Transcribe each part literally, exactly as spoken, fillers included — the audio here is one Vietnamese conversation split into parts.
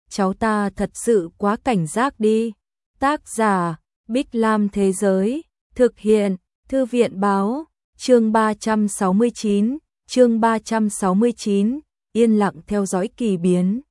cháu ta thật sự quá cảnh giác đi. Tác giả, Bích Lam Thế Giới, thực hiện, Thư viện Báo, chương ba trăm sáu mươi chín, chương ba trăm sáu mươi chín, yên lặng theo dõi kỳ biến.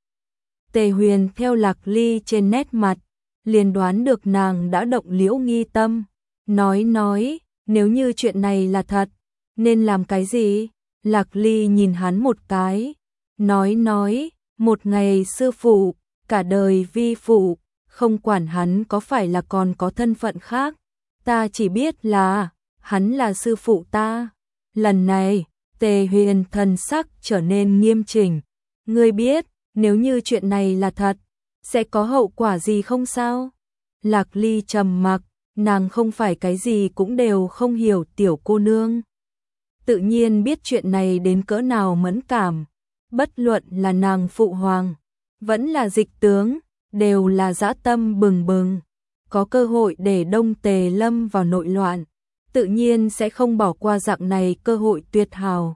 Tề Huyền theo Lạc Ly trên nét mặt, liền đoán được nàng đã động Liễu Nghi tâm, nói nói, nếu như chuyện này là thật, nên làm cái gì? Lạc Ly nhìn hắn một cái, nói nói, một ngày sư phụ, cả đời vi phụ, không quản hắn có phải là còn có thân phận khác, ta chỉ biết là, hắn là sư phụ ta. Lần này, Tề Huyền thần sắc trở nên nghiêm chỉnh, ngươi biết, nếu như chuyện này là thật, sẽ có hậu quả gì không sao? Lạc Ly trầm mặc, nàng không phải cái gì cũng đều không hiểu tiểu cô nương. Tự nhiên biết chuyện này đến cỡ nào mẫn cảm, bất luận là nàng phụ hoàng, vẫn là dịch tướng, đều là dã tâm bừng bừng, có cơ hội để Đông Tề lâm vào nội loạn, tự nhiên sẽ không bỏ qua dạng này cơ hội tuyệt hào.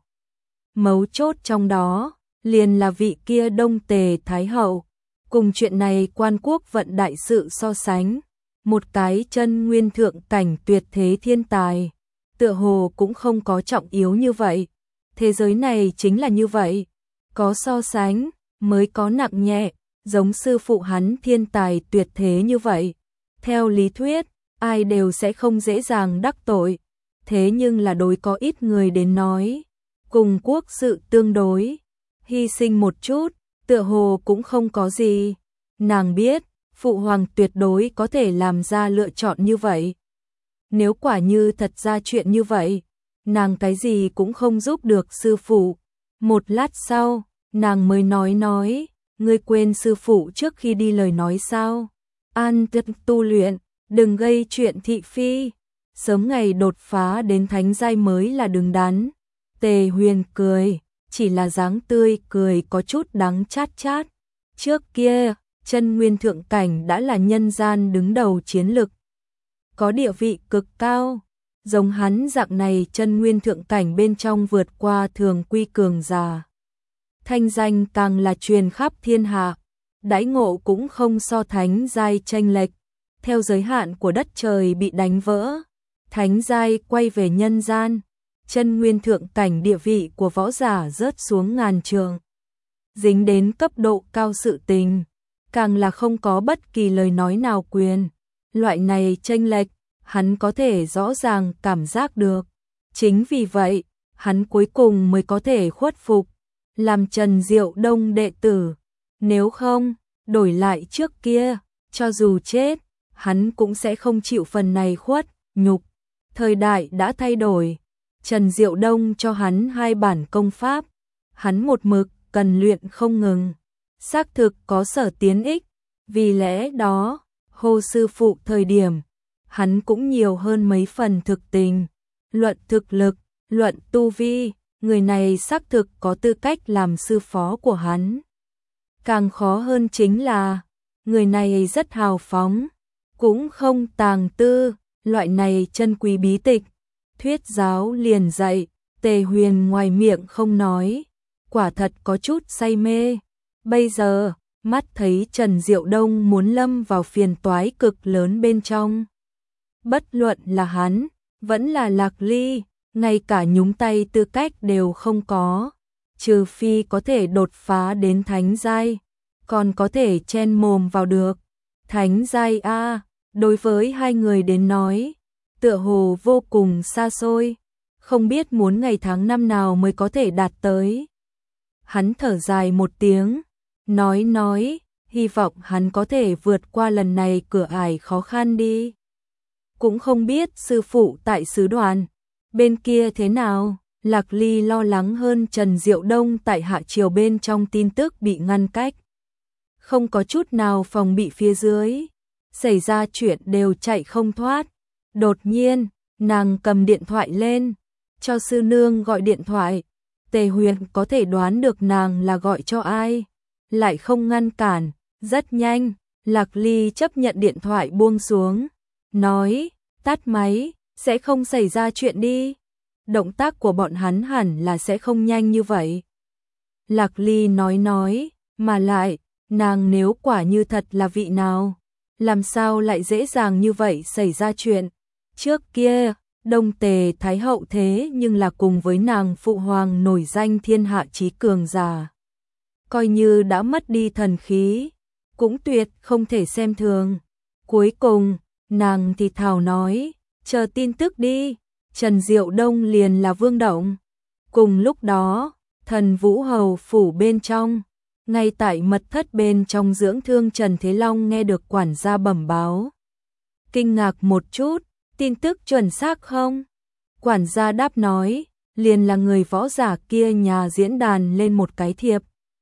Mấu chốt trong đó, liền là vị kia Đông Tề Thái Hậu, cùng chuyện này quan quốc vận đại sự so sánh, một cái chân nguyên thượng cảnh tuyệt thế thiên tài, tựa hồ cũng không có trọng yếu như vậy, thế giới này chính là như vậy, có so sánh, mới có nặng nhẹ, giống sư phụ hắn thiên tài tuyệt thế như vậy. Theo lý thuyết, ai đều sẽ không dễ dàng đắc tội, thế nhưng là đối có ít người đến nói, cùng quốc sự tương đối, hy sinh một chút, tựa hồ cũng không có gì. Nàng biết, phụ hoàng tuyệt đối có thể làm ra lựa chọn như vậy. Nếu quả như thật ra chuyện như vậy, nàng cái gì cũng không giúp được sư phụ. Một lát sau, nàng mới nói nói, ngươi quên sư phụ trước khi đi lời nói sao? An tâm tu luyện, đừng gây chuyện thị phi, sớm ngày đột phá đến thánh giai mới là đứng đắn. Tề Huyền cười, chỉ là dáng tươi cười có chút đắng chát chát. Trước kia, chân nguyên thượng cảnh đã là nhân gian đứng đầu chiến lực, có địa vị cực cao, giống hắn dạng này chân nguyên thượng cảnh bên trong vượt qua thường quy cường giả. Thanh danh càng là truyền khắp thiên hạ, đãi ngộ cũng không so thánh giai chênh lệch, theo giới hạn của đất trời bị đánh vỡ, thánh giai quay về nhân gian, chân nguyên thượng cảnh địa vị của võ giả rớt xuống ngàn trượng. Dính đến cấp độ cao sự tình, càng là không có bất kỳ lời nói nào quyền. Loại này chênh lệch, hắn có thể rõ ràng cảm giác được. Chính vì vậy, hắn cuối cùng mới có thể khuất phục, làm Trần Diệu Đông đệ tử. Nếu không, đổi lại trước kia, cho dù chết, hắn cũng sẽ không chịu phần này khuất, nhục. Thời đại đã thay đổi, Trần Diệu Đông cho hắn hai bản công pháp, hắn một mực cần luyện không ngừng, xác thực có sở tiến ích, vì lẽ đó, hô sư phụ thời điểm, hắn cũng nhiều hơn mấy phần thực tình, luận thực lực, luận tu vi, người này xác thực có tư cách làm sư phó của hắn. Càng khó hơn chính là, người này rất hào phóng, cũng không tàng tư, loại này chân quý bí tịch, thuyết giáo liền dạy, Tề Huyền ngoài miệng không nói, quả thật có chút say mê. Bây giờ, mắt thấy Trần Diệu Đông muốn lâm vào phiền toái cực lớn bên trong. Bất luận là hắn, vẫn là Lạc Ly, ngay cả nhúng tay tư cách đều không có, trừ phi có thể đột phá đến thánh giai, còn có thể chen mồm vào được. Thánh giai a, đối với hai người đến nói, tựa hồ vô cùng xa xôi, không biết muốn ngày tháng năm nào mới có thể đạt tới. Hắn thở dài một tiếng, nói nói, hy vọng hắn có thể vượt qua lần này cửa ải khó khăn đi. Cũng không biết sư phụ tại sứ đoàn, bên kia thế nào, Lạc Ly lo lắng hơn Trần Diệu Đông tại hạ triều bên trong tin tức bị ngăn cách. Không có chút nào phòng bị phía dưới, xảy ra chuyện đều chạy không thoát. Đột nhiên, nàng cầm điện thoại lên, cho sư nương gọi điện thoại. Tề Huyền có thể đoán được nàng là gọi cho ai, lại không ngăn cản, rất nhanh, Lạc Ly chấp nhận điện thoại buông xuống, nói, tắt máy, sẽ không xảy ra chuyện đi. Động tác của bọn hắn hẳn là sẽ không nhanh như vậy. Lạc Ly nói nói, mà lại, nàng nếu quả như thật là vị nào, làm sao lại dễ dàng như vậy xảy ra chuyện. Trước kia, Đông Tề Thái Hậu thế nhưng là cùng với nàng phụ hoàng nổi danh thiên hạ chí cường giả. Coi như đã mất đi thần khí, cũng tuyệt không thể xem thường. Cuối cùng, nàng thì thào nói, chờ tin tức đi, Trần Diệu Đông liền là vương động. Cùng lúc đó, Thần Vũ Hầu phủ bên trong, ngay tại mật thất bên trong dưỡng thương Trần Thế Long nghe được quản gia bẩm báo. Kinh ngạc một chút, tin tức chuẩn xác không? Quản gia đáp nói, liền là người võ giả kia nhà diễn đàn lên một cái thiệp.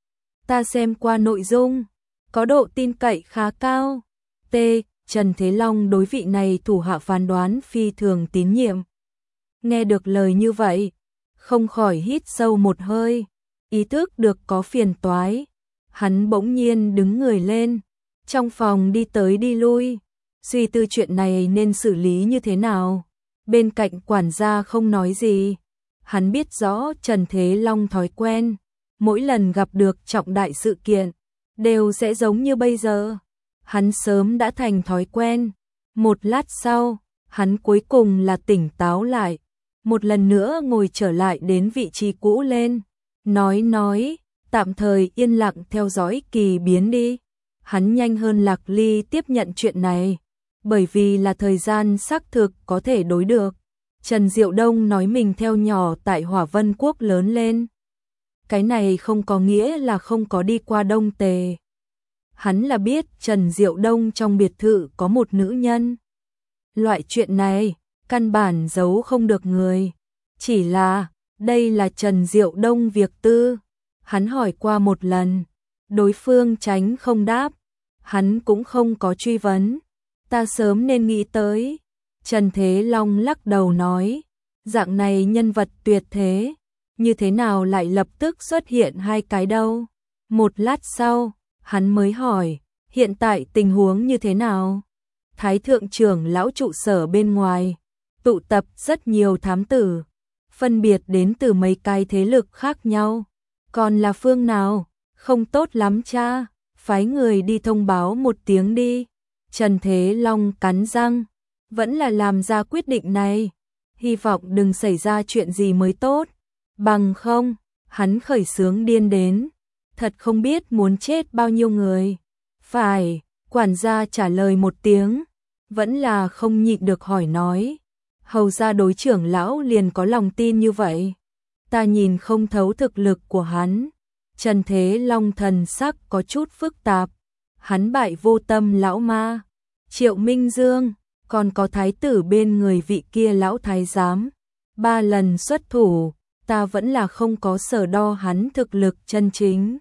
Ta xem qua nội dung, có độ tin cậy khá cao. T. Trần Thế Long đối vị này thủ hạ phán đoán phi thường tín nhiệm. Nghe được lời như vậy, không khỏi hít sâu một hơi, ý thức được có phiền toái. Hắn bỗng nhiên đứng người lên, trong phòng đi tới đi lui, suy tư chuyện này nên xử lý như thế nào. Bên cạnh quản gia không nói gì, hắn biết rõ Trần Thế Long thói quen, mỗi lần gặp được trọng đại sự kiện, đều sẽ giống như bây giờ. Hắn sớm đã thành thói quen. Một lát sau, hắn cuối cùng là tỉnh táo lại, một lần nữa ngồi trở lại đến vị trí cũ lên, nói nói, tạm thời yên lặng theo dõi kỳ biến đi. Hắn nhanh hơn Lạc Ly tiếp nhận chuyện này, bởi vì là thời gian xác thực có thể đối được. Trần Diệu Đông nói mình theo nhỏ tại Hỏa Vân Quốc lớn lên. Cái này không có nghĩa là không có đi qua Đông Tề. Hắn là biết Trần Diệu Đông trong biệt thự có một nữ nhân. Loại chuyện này, căn bản giấu không được người. Chỉ là, đây là Trần Diệu Đông việc tư. Hắn hỏi qua một lần, đối phương tránh không đáp. Hắn cũng không có truy vấn. Ta sớm nên nghĩ tới. Trần Thế Long lắc đầu nói, dạng này nhân vật tuyệt thế, như thế nào lại lập tức xuất hiện hai cái đâu. Một lát sau, hắn mới hỏi, hiện tại tình huống như thế nào? Thái thượng trưởng lão trụ sở bên ngoài, tụ tập rất nhiều thám tử, phân biệt đến từ mấy cái thế lực khác nhau. Còn là phương nào? Không tốt lắm cha, phái người đi thông báo một tiếng đi. Trần Thế Long cắn răng, vẫn là làm ra quyết định này, hy vọng đừng xảy ra chuyện gì mới tốt. Bằng không, hắn khởi xướng điên đến, thật không biết muốn chết bao nhiêu người. Phải, quản gia trả lời một tiếng, vẫn là không nhịn được hỏi nói, hầu ra đối trưởng lão liền có lòng tin như vậy. Ta nhìn không thấu thực lực của hắn. Trần Thế Long thần sắc có chút phức tạp, hắn bại Vô Tâm lão ma, Triệu Minh Dương, còn có thái tử bên người vị kia lão thái giám, ba lần xuất thủ, ta vẫn là không có sở đo hắn thực lực chân chính.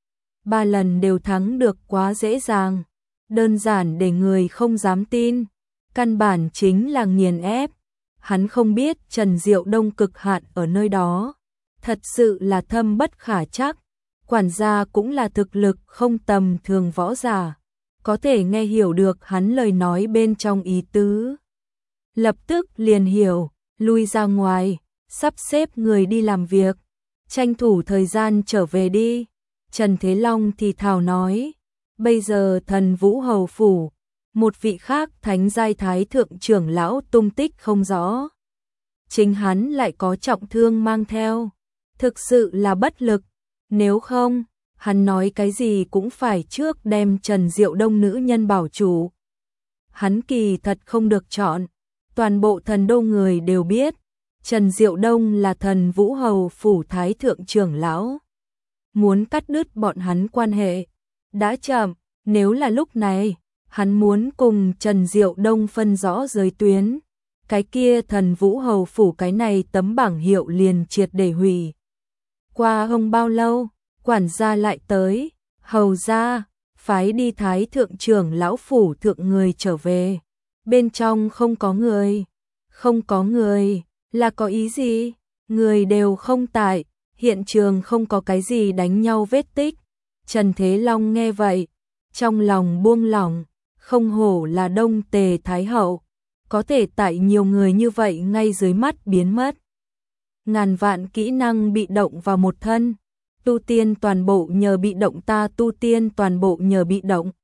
Ba lần đều thắng được quá dễ dàng, đơn giản để người không dám tin, căn bản chính là nghiền ép. Hắn không biết Trần Diệu Đông cực hạn ở nơi đó, thật sự là thâm bất khả trắc. Quản gia cũng là thực lực không tầm thường võ giả, có thể nghe hiểu được hắn lời nói bên trong ý tứ. Lập tức liền hiểu, lui ra ngoài, sắp xếp người đi làm việc, tranh thủ thời gian trở về đi. Trần Thế Long thì thào nói, bây giờ Thần Vũ Hầu phủ, một vị khác thánh giai thái thượng trưởng lão tung tích không rõ. Chính hắn lại có trọng thương mang theo, thực sự là bất lực. Nếu không, hắn nói cái gì cũng phải trước đem Trần Diệu Đông nữ nhân bảo chủ. Hắn kỳ thật không được chọn, toàn bộ thần đô người đều biết, Trần Diệu Đông là Thần Vũ Hầu phủ thái thượng trưởng lão. Muốn cắt đứt bọn hắn quan hệ, đã chậm. Nếu là lúc này, hắn muốn cùng Trần Diệu Đông phân rõ giới tuyến, cái kia Thần Vũ Hầu phủ cái này tấm bảng hiệu liền triệt để hủy. Qua không bao lâu, quản gia lại tới, hầu ra, phái đi thái thượng trưởng lão phủ thượng người trở về. Bên trong không có người. Không có người, là có ý gì? Người đều không tại, hiện trường không có cái gì đánh nhau vết tích. Trần Thế Long nghe vậy, trong lòng buông lỏng, không hổ là Đông Tề Thái Hậu, có thể tại nhiều người như vậy ngay dưới mắt biến mất. Ngàn vạn kỹ năng bị động vào một thân, Tu tiên toàn bộ nhờ bị động, ta tu tiên toàn bộ nhờ bị động.